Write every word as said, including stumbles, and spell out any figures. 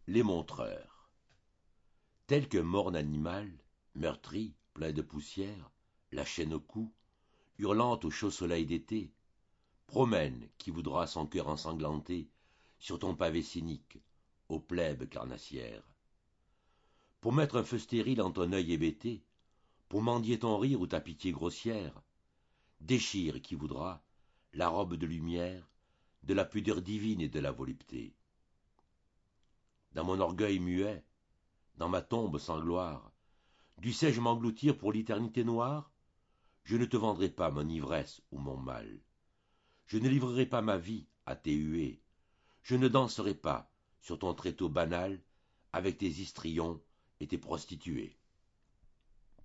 Les montreurs. Tel qu'un morne animal, meurtri, plein de poussière, la chaîne au cou, hurlant au chaud soleil d'été, promène qui voudra son cœur ensanglanté sur ton pavé cynique, aux plèbes carnassières. Pour mettre un feu stérile en ton œil hébété, pour mendier ton rire ou ta pitié grossière, déchire qui voudra la robe de lumière de la pudeur divine et de la volupté. Dans mon orgueil muet, dans ma tombe sans gloire, dussé-je m'engloutir pour l'éternité noire? Je ne te vendrai pas mon ivresse ou mon mal. Je ne livrerai pas ma vie à tes huées. Je ne danserai pas sur ton tréteau banal avec tes histrions et tes prostituées.